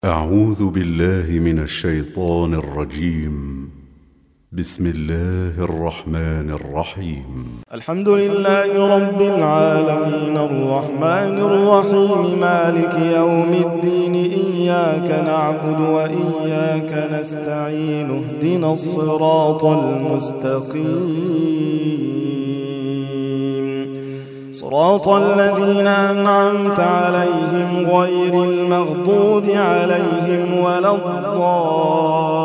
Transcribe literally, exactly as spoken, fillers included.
أعوذ بالله من الشيطان الرجيم. بسم الله الرحمن الرحيم. الحمد لله رب العالمين الرحمن الرحيم مالك يوم الدين إياك نعبد وإياك نستعين اهدنا الصراط المستقيم صراط الذين أنعمت عليهم غير المغضوب عليهم ولا الضالين.